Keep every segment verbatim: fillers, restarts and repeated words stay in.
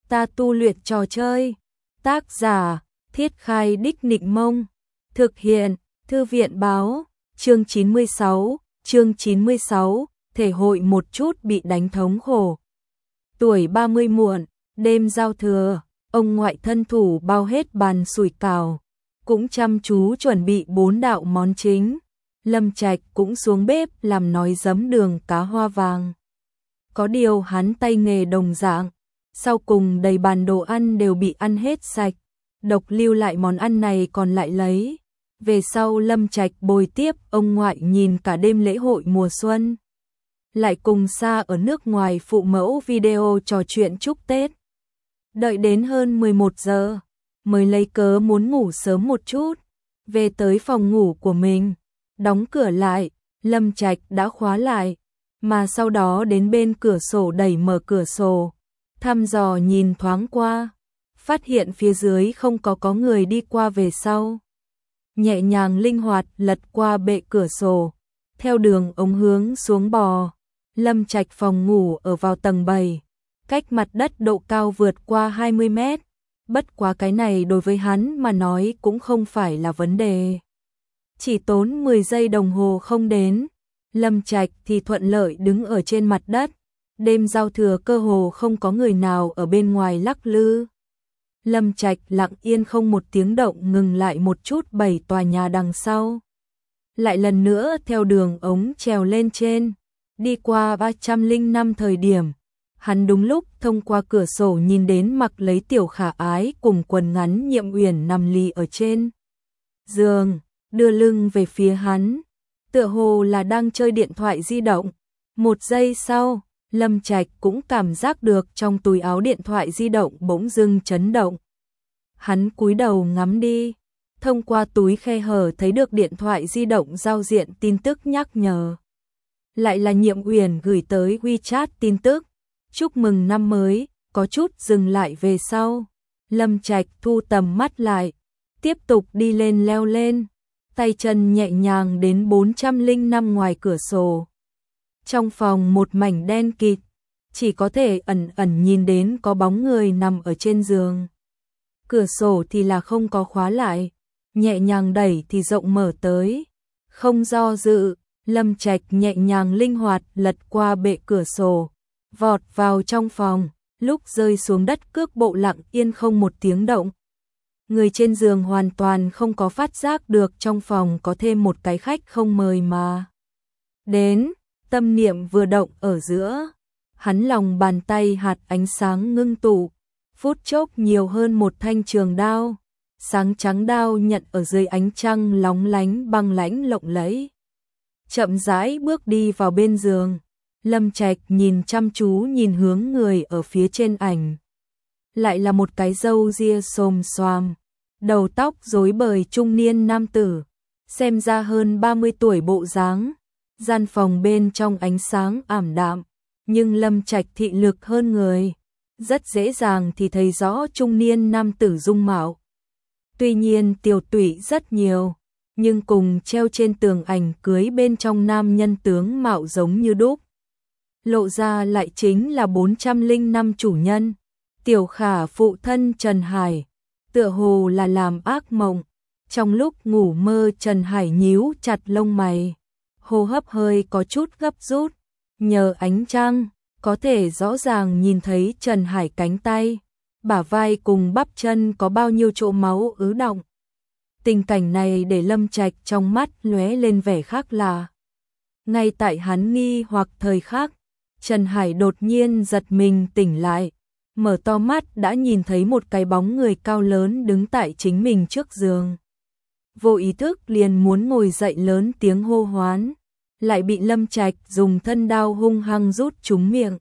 ta tu luyện trò chơi. Tác giả, Thiết Khai Đích Nịnh Mông. Thực hiện, Thư viện Báo. Chương chín mươi sáu, chương chín mươi sáu, thể hội một chút bị đánh thống khổ. Tuổi ba mươi muộn, đêm giao thừa, ông ngoại thân thủ bao hết bàn sủi cảo, cũng chăm chú chuẩn bị bốn đạo món chính. Lâm Trạch cũng xuống bếp làm nói giấm đường cá hoa vàng. Có điều hắn tay nghề đồng dạng, sau cùng đầy bàn đồ ăn đều bị ăn hết sạch, độc lưu lại món ăn này còn lại lấy. Về sau Lâm Trạch bồi tiếp ông ngoại nhìn cả đêm lễ hội mùa xuân. Lại cùng xa ở nước ngoài phụ mẫu video trò chuyện chúc Tết. Đợi đến hơn mười một giờ, mới lấy cớ muốn ngủ sớm một chút. Về tới phòng ngủ của mình, đóng cửa lại, Lâm Trạch đã khóa lại. Mà sau đó đến bên cửa sổ đẩy mở cửa sổ, thăm dò nhìn thoáng qua, phát hiện phía dưới không có có người đi qua về sau. Nhẹ nhàng linh hoạt lật qua bệ cửa sổ, theo đường ống hướng xuống bò. Lâm Trạch phòng ngủ ở vào tầng bảy, cách mặt đất độ cao vượt qua hai mươi mét. Bất quá cái này đối với hắn mà nói cũng không phải là vấn đề. Chỉ tốn mười giây đồng hồ không đến, Lâm Trạch thì thuận lợi đứng ở trên mặt đất. Đêm giao thừa cơ hồ không có người nào ở bên ngoài lắc lư. Lâm Trạch lặng yên không một tiếng động ngừng lại một chút bảy tòa nhà đằng sau. Lại lần nữa theo đường ống trèo lên trên, đi qua ba trăm lẻ năm thời điểm. Hắn đúng lúc thông qua cửa sổ nhìn đến mặc lấy tiểu khả ái cùng quần ngắn Nhiệm Uyển nằm lì ở trên giường, đưa lưng về phía hắn, tựa hồ là đang chơi điện thoại di động. Một giây sau, Lâm Trạch cũng cảm giác được trong túi áo điện thoại di động bỗng dưng chấn động. Hắn cúi đầu ngắm đi, thông qua túi khe hở thấy được điện thoại di động giao diện tin tức nhắc nhở. Lại là Nhiệm Uyển gửi tới WeChat tin tức, chúc mừng năm mới. Có chút dừng lại về sau, Lâm Trạch thu tầm mắt lại, tiếp tục đi lên leo lên, tay chân nhẹ nhàng đến bốn trăm lẻ năm ngoài cửa sổ. Trong phòng một mảnh đen kịt, chỉ có thể ẩn ẩn nhìn đến có bóng người nằm ở trên giường. Cửa sổ thì là không có khóa lại, nhẹ nhàng đẩy thì rộng mở tới. Không do dự, Lâm Trạch nhẹ nhàng linh hoạt lật qua bệ cửa sổ, vọt vào trong phòng, lúc rơi xuống đất cước bộ lặng yên không một tiếng động. Người trên giường hoàn toàn không có phát giác được trong phòng có thêm một cái khách không mời mà đến. Tâm niệm vừa động ở giữa, hắn lòng bàn tay hạt ánh sáng ngưng tụ, phút chốc nhiều hơn một thanh trường đao, sáng trắng đao nhận ở dưới ánh trăng lóng lánh băng lãnh lộng lẫy. Chậm rãi bước đi vào bên giường, Lâm Trạch nhìn chăm chú nhìn hướng người ở phía trên ảnh. Lại là một cái râu ria xồm xoàm, đầu tóc rối bời trung niên nam tử, xem ra hơn ba mươi tuổi bộ dáng. Gian phòng bên trong ánh sáng ảm đạm, nhưng Lâm Trạch thị lực hơn người, rất dễ dàng thì thấy rõ trung niên nam tử dung mạo. Tuy nhiên tiểu tụy rất nhiều, nhưng cùng treo trên tường ảnh cưới bên trong nam nhân tướng mạo giống như đúc. Lộ ra lại chính là bốn trăm lẻ năm chủ nhân, tiểu khả phụ thân Trần Hải, tựa hồ là làm ác mộng. Trong lúc ngủ mơ Trần Hải nhíu chặt lông mày, hô hấp hơi có chút gấp rút, nhờ ánh trăng, có thể rõ ràng nhìn thấy Trần Hải cánh tay, bả vai cùng bắp chân có bao nhiêu chỗ máu ứ đọng. Tình cảnh này để Lâm Trạch trong mắt lóe lên vẻ khác lạ. Ngay tại hắn nghi hoặc thời khắc, Trần Hải đột nhiên giật mình tỉnh lại, mở to mắt đã nhìn thấy một cái bóng người cao lớn đứng tại chính mình trước giường. Vô ý thức liền muốn ngồi dậy lớn tiếng hô hoán, lại bị Lâm Trạch dùng thân đao hung hăng rút trúng miệng.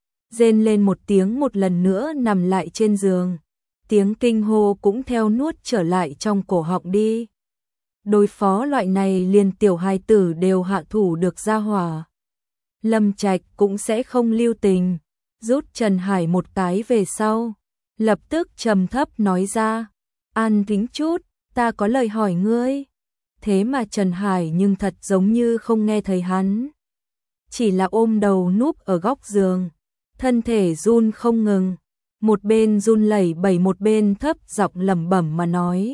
Rên lên một tiếng một lần nữa nằm lại trên giường, tiếng kinh hô cũng theo nuốt trở lại trong cổ họng đi. Đối phó loại này liền tiểu hài tử đều hạ thủ được ra hỏa. Lâm Trạch cũng sẽ không lưu tình, rút Trần Hải một cái về sau, lập tức trầm thấp nói ra, an tĩnh chút, ta có lời hỏi ngươi. Thế mà Trần Hải nhưng thật giống như không nghe thấy hắn, chỉ là ôm đầu núp ở góc giường, thân thể run không ngừng. một bên run lẩy bẩy một bên thấp giọng lẩm bẩm mà nói.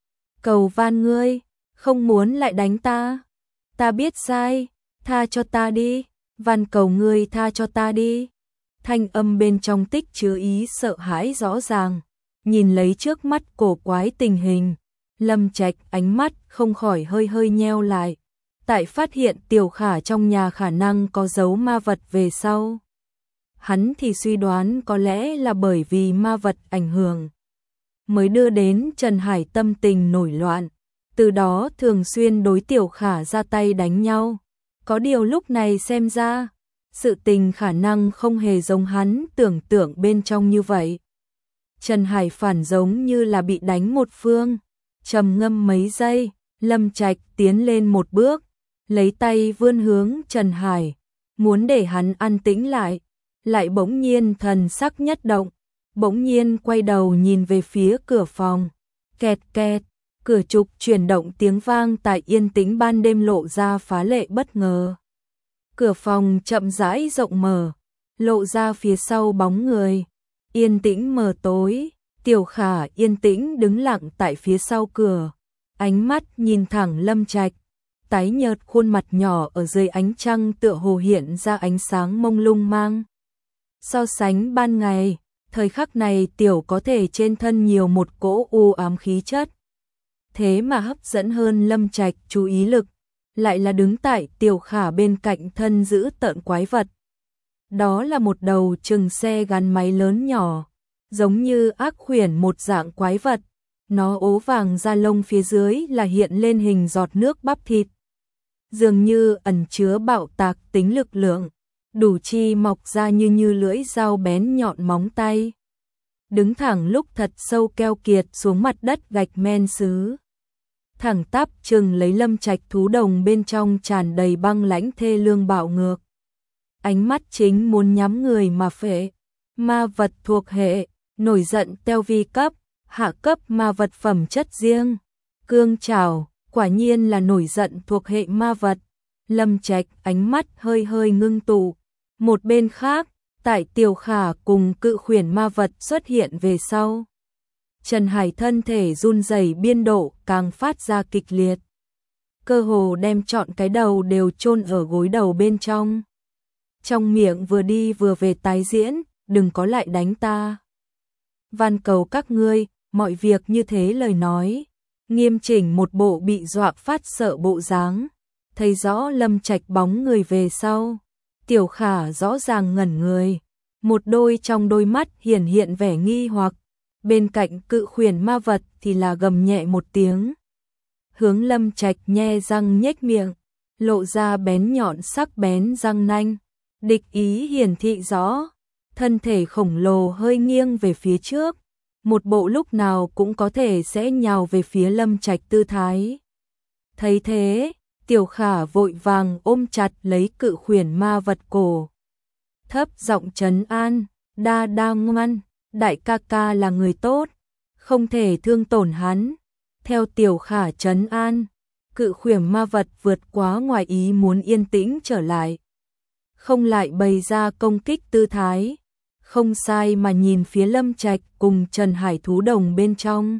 Cầu van ngươi, không muốn lại đánh ta. Ta biết sai, tha cho ta đi, van cầu ngươi tha cho ta đi. Thanh âm bên trong tích chứa ý sợ hãi rõ ràng, nhìn lấy trước mắt cổ quái tình hình, Lâm Trạch ánh mắt không khỏi hơi hơi nheo lại, tại phát hiện Tiểu Khả trong nhà khả năng có giấu ma vật về sau. Hắn thì suy đoán có lẽ là bởi vì ma vật ảnh hưởng, mới đưa đến Trần Hải tâm tình nổi loạn, từ đó thường xuyên đối Tiểu Khả ra tay đánh nhau. Có điều lúc này xem ra, sự tình khả năng không hề giống hắn tưởng tượng bên trong như vậy. Trần Hải phản giống như là bị đánh một phương, trầm ngâm mấy giây, Lâm Trạch tiến lên một bước, lấy tay vươn hướng Trần Hải, muốn để hắn an tĩnh lại, lại bỗng nhiên thần sắc nhất động, bỗng nhiên quay đầu nhìn về phía cửa phòng, kẹt kẹt, cửa trục chuyển động tiếng vang tại yên tĩnh ban đêm lộ ra phá lệ bất ngờ. Cửa phòng chậm rãi rộng mở, lộ ra phía sau bóng người, yên tĩnh mờ tối, Tiểu Khả yên tĩnh đứng lặng tại phía sau cửa, ánh mắt nhìn thẳng Lâm Trạch, tái nhợt khuôn mặt nhỏ ở dưới ánh trăng tựa hồ hiện ra ánh sáng mông lung mang. So sánh ban ngày, thời khắc này Tiểu có thể trên thân nhiều một cỗ u ám khí chất. Thế mà hấp dẫn hơn Lâm Trạch chú ý lực, lại là đứng tại Tiểu Khả bên cạnh thân giữ tợn quái vật. Đó là một đầu chừng xe gắn máy lớn nhỏ, giống như ác khuyển một dạng quái vật. Nó ố vàng da lông phía dưới là hiện lên hình giọt nước bắp thịt. Dường như ẩn chứa bạo tạc tính lực lượng, đủ chi mọc ra như như lưỡi dao bén nhọn móng tay. Đứng thẳng lúc thật sâu keo kiệt xuống mặt đất gạch men sứ. Thẳng tắp chừng lấy Lâm Trạch thú đồng bên trong tràn đầy băng lãnh thê lương bạo ngược. Ánh mắt chính muốn nhắm người mà phệ. Ma vật thuộc hệ, nổi giận teo vi cấp, hạ cấp ma vật phẩm chất riêng. Cương trảo, quả nhiên là nổi giận thuộc hệ ma vật. Lâm Trạch ánh mắt hơi hơi ngưng tụ. Một bên khác, tại Tiểu Khả cùng cự khuyển ma vật xuất hiện về sau. Trần Hải thân thể run rẩy biên độ càng phát ra kịch liệt. Cơ hồ đem trọn cái đầu đều chôn ở gối đầu bên trong. Trong miệng vừa đi vừa về tái diễn, đừng có lại đánh ta. Van cầu các ngươi, mọi việc như thế lời nói. Nghiêm chỉnh một bộ bị dọa phát sợ bộ dáng. Thấy rõ Lâm Trạch bóng người về sau. Tiểu Khả rõ ràng ngẩn người. Một đôi trong đôi mắt hiển hiện vẻ nghi hoặc. Bên cạnh cự khuyển ma vật thì là gầm nhẹ một tiếng. Hướng Lâm Trạch nhe răng nhếch miệng, lộ ra bén nhọn sắc bén răng nanh. Địch ý hiển thị rõ, thân thể khổng lồ hơi nghiêng về phía trước, một bộ lúc nào cũng có thể sẽ nhào về phía Lâm Trạch tư thái. Thấy thế, Tiểu Khả vội vàng ôm chặt lấy cự khuyển ma vật cổ. Thấp giọng trấn an, đa đa ngoan, đại ca ca là người tốt, không thể thương tổn hắn. Theo Tiểu Khả trấn an, cự khuyển ma vật vượt quá ngoài ý muốn yên tĩnh trở lại. Không lại bày ra công kích tư thái, không sai mà nhìn phía Lâm Trạch cùng Trần Hải thú đồng bên trong.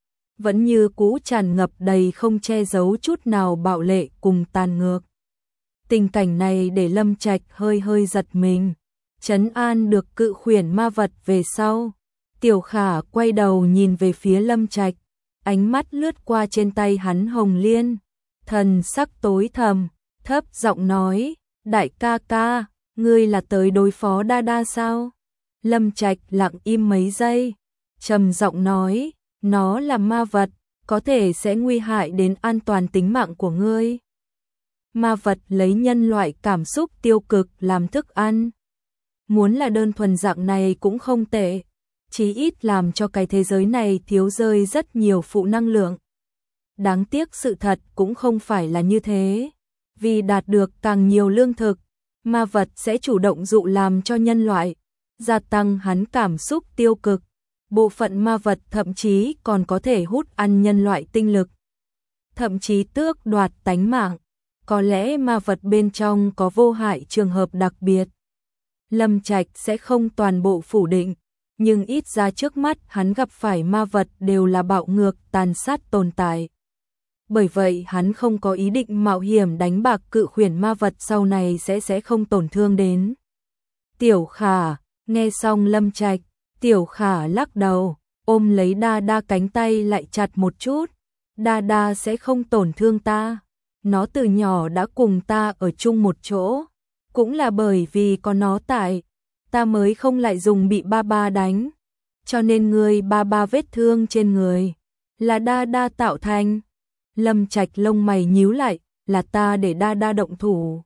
Vẫn như cũ tràn ngập đầy không che giấu chút nào bạo lệ cùng tàn ngược. Tình cảnh này để Lâm Trạch hơi hơi giật mình, trấn an được cự khuyển ma vật về sau. Tiểu Khả quay đầu nhìn về phía Lâm Trạch, ánh mắt lướt qua trên tay hắn hồng liên, thần sắc tối thầm, thấp giọng nói, đại ca ca, ngươi là tới đối phó đa đa sao? Lâm Trạch lặng im mấy giây, trầm giọng nói, nó là ma vật, có thể sẽ nguy hại đến an toàn tính mạng của ngươi. Ma vật lấy nhân loại cảm xúc tiêu cực làm thức ăn. Muốn là đơn thuần dạng này cũng không tệ, chí ít làm cho cái thế giới này thiếu rơi rất nhiều phụ năng lượng. Đáng tiếc sự thật cũng không phải là như thế. Vì đạt được càng nhiều lương thực, ma vật sẽ chủ động dụ làm cho nhân loại, gia tăng hắn cảm xúc tiêu cực. Bộ phận ma vật thậm chí còn có thể hút ăn nhân loại tinh lực, thậm chí tước đoạt tánh mạng. Có lẽ ma vật bên trong có vô hại trường hợp đặc biệt. Lâm Trạch sẽ không toàn bộ phủ định, nhưng ít ra trước mắt hắn gặp phải ma vật đều là bạo ngược tàn sát tồn tại. Bởi vậy hắn không có ý định mạo hiểm đánh bạc cự khuyển ma vật sau này sẽ sẽ không tổn thương đến. Tiểu Khả, nghe xong Lâm Trạch, Tiểu Khả lắc đầu, ôm lấy Đa Đa cánh tay lại chặt một chút. Đa Đa sẽ không tổn thương ta. Nó từ nhỏ đã cùng ta ở chung một chỗ. Cũng là bởi vì có nó tại, ta mới không lại dùng bị ba ba đánh. Cho nên người ba ba vết thương trên người là Đa Đa tạo thành. Lâm Trạch lông mày nhíu lại, là ta để Đa Đa động thủ.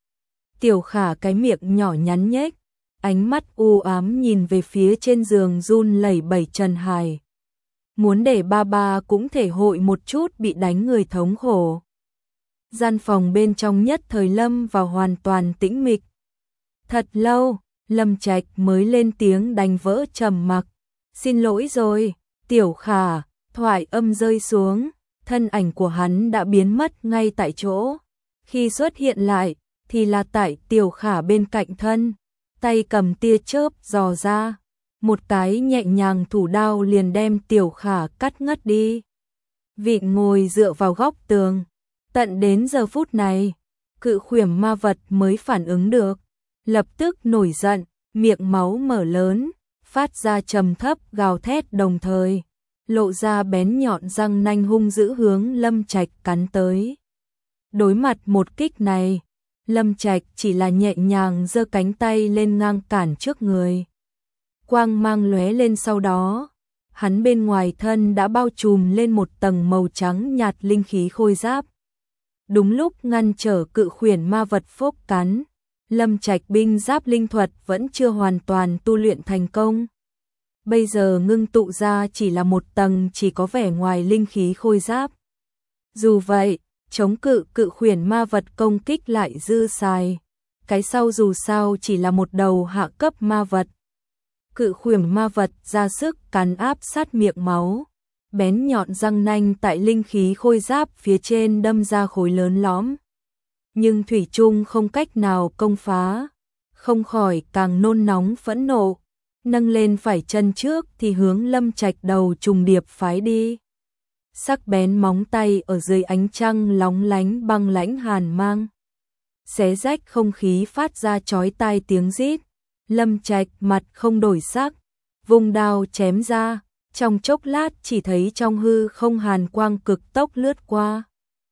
Tiểu Khả cái miệng nhỏ nhắn nhếch, ánh mắt u ám nhìn về phía trên giường run lẩy bẩy Trần Hải. Muốn để ba ba cũng thể hội một chút bị đánh người thống khổ. Gian phòng bên trong nhất thời lâm vào hoàn toàn tĩnh mịch. Thật lâu, Lâm Trạch mới lên tiếng đánh vỡ trầm mặc. Xin lỗi rồi, Tiểu Khả, thoại âm rơi xuống, thân ảnh của hắn đã biến mất ngay tại chỗ. Khi xuất hiện lại, thì là tại Tiểu Khả bên cạnh thân, tay cầm tia chớp dò ra. Một cái nhẹ nhàng thủ đao liền đem Tiểu Khả cắt ngất đi. Vịn ngồi dựa vào góc tường. Tận đến giờ phút này, cự khuyển ma vật mới phản ứng được. Lập tức nổi giận, miệng máu mở lớn, phát ra trầm thấp gào thét đồng thời. Lộ ra bén nhọn răng nanh hung dữ hướng Lâm Trạch cắn tới. Đối mặt một kích này, Lâm Trạch chỉ là nhẹ nhàng giơ cánh tay lên ngang cản trước người. Quang mang lóe lên sau đó, hắn bên ngoài thân đã bao trùm lên một tầng màu trắng nhạt linh khí khôi giáp. Đúng lúc ngăn trở cự khuyển ma vật phốc cắn, Lâm Trạch binh giáp linh thuật vẫn chưa hoàn toàn tu luyện thành công. Bây giờ ngưng tụ ra chỉ là một tầng chỉ có vẻ ngoài linh khí khôi giáp. Dù vậy, chống cự cự khuyển ma vật công kích lại dư xài. Cái sau dù sao chỉ là một đầu hạ cấp ma vật. Cự khuyển ma vật ra sức cắn áp sát miệng máu. Bén nhọn răng nanh tại linh khí khôi giáp phía trên đâm ra khối lớn lõm. Nhưng thủy chung không cách nào công phá. Không khỏi càng nôn nóng phẫn nộ. Nâng lên phải chân trước thì hướng Lâm Trạch đầu trùng điệp phái đi. Sắc bén móng tay ở dưới ánh trăng lóng lánh băng lãnh hàn mang. Xé rách không khí phát ra chói tai tiếng rít. Lâm Trạch mặt không đổi sắc, vùng đao chém ra, trong chốc lát chỉ thấy trong hư không hàn quang cực tốc lướt qua.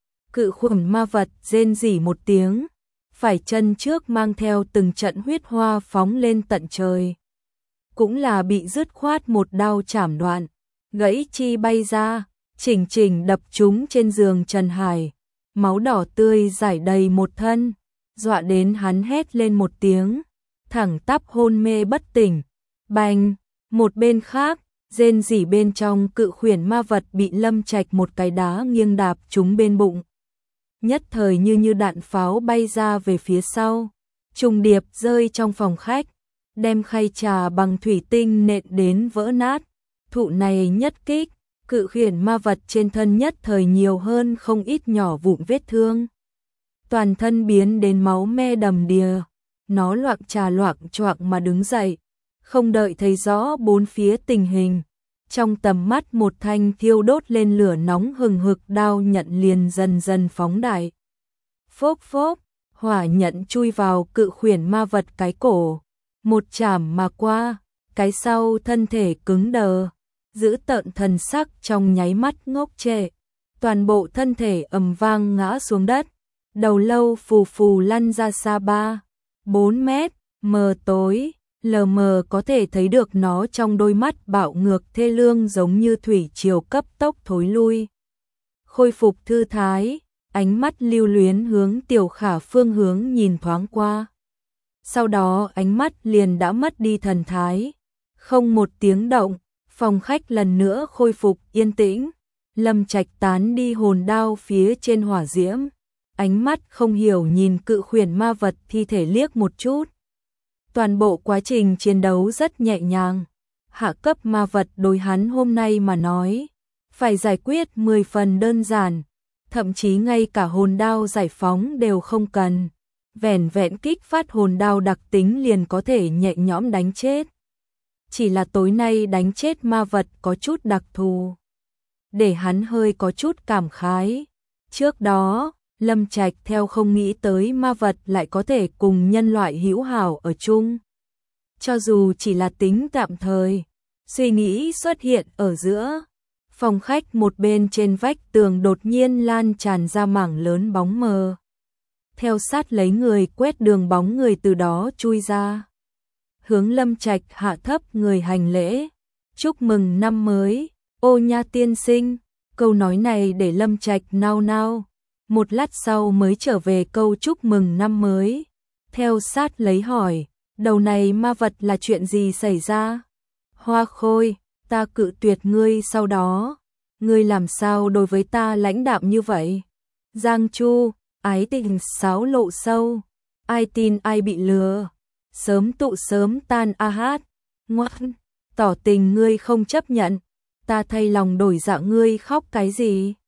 Cự khuyển ma vật rên rỉ một tiếng, phải chân trước mang theo từng trận huyết hoa phóng lên tận trời. Cũng là bị dứt khoát một đao chảm đoạn, gãy chi bay ra, chỉnh chỉnh đập trúng trên giường Trần Hải. Máu đỏ tươi rải đầy một thân, dọa đến hắn hét lên một tiếng, thẳng tắp hôn mê bất tỉnh. Bành, một bên khác, rên rỉ bên trong cự khuyển ma vật bị Lâm Trạch một cái đá nghiêng đạp trúng bên bụng. Nhất thời như như đạn pháo bay ra về phía sau, trùng điệp rơi trong phòng khách, đem khay trà bằng thủy tinh nện đến vỡ nát. Thụ này nhất kích, cự khuyển ma vật trên thân nhất thời nhiều hơn không ít nhỏ vụn vết thương. Toàn thân biến đến máu me đầm đìa, nó loạng trà loạng choạng mà đứng dậy, không đợi thấy rõ bốn phía tình hình. Trong tầm mắt một thanh thiêu đốt lên lửa nóng hừng hực đao nhận liền dần dần phóng đại. Phốc phốc, hỏa nhận chui vào cự khuyển ma vật cái cổ, một chảm mà qua, cái sau thân thể cứng đờ, giữ tợn thần sắc trong nháy mắt ngốc trệ, toàn bộ thân thể ầm vang ngã xuống đất, đầu lâu phù phù lăn ra xa ba, bốn mét, mờ tối. Lờ mờ có thể thấy được nó trong đôi mắt bạo ngược thê lương giống như thủy triều cấp tốc thối lui. Khôi phục thư thái, ánh mắt lưu luyến hướng Tiểu Khả phương hướng nhìn thoáng qua. Sau đó ánh mắt liền đã mất đi thần thái. Không một tiếng động, phòng khách lần nữa khôi phục yên tĩnh. Lâm Trạch tán đi hồn đao phía trên hỏa diễm. Ánh mắt không hiểu nhìn cự khuyển ma vật thi thể liếc một chút. Toàn bộ quá trình chiến đấu rất nhẹ nhàng. Hạ cấp ma vật đối hắn hôm nay mà nói, phải giải quyết mười phần đơn giản, thậm chí ngay cả hồn đao giải phóng đều không cần. Vẻn vẹn kích phát hồn đao đặc tính liền có thể nhẹ nhõm đánh chết. chỉ là tối nay đánh chết ma vật có chút đặc thù, để hắn hơi có chút cảm khái. Trước đó, Lâm Trạch theo không nghĩ tới ma vật lại có thể cùng nhân loại hữu hảo ở chung. Cho dù chỉ là tính tạm thời, suy nghĩ xuất hiện ở giữa. Phòng khách một bên trên vách tường đột nhiên lan tràn ra mảng lớn bóng mờ. Theo sát lấy người quét đường bóng người từ đó chui ra. Hướng Lâm Trạch hạ thấp người hành lễ. Chúc mừng năm mới, Ô Nha tiên sinh. Câu nói này để Lâm Trạch nao nao. Một lát sau mới trở về câu chúc mừng năm mới. Theo sát lấy hỏi, đầu này ma vật là chuyện gì xảy ra? Hoa Khôi, ta cự tuyệt ngươi sau đó. Ngươi làm sao đối với ta lãnh đạm như vậy? Giang Chu, ái tình xáo lộ sâu. Ai tin ai bị lừa. Sớm tụ sớm tan a hát. Ngoan, tỏ tình ngươi không chấp nhận. Ta thay lòng đổi dạ ngươi khóc cái gì?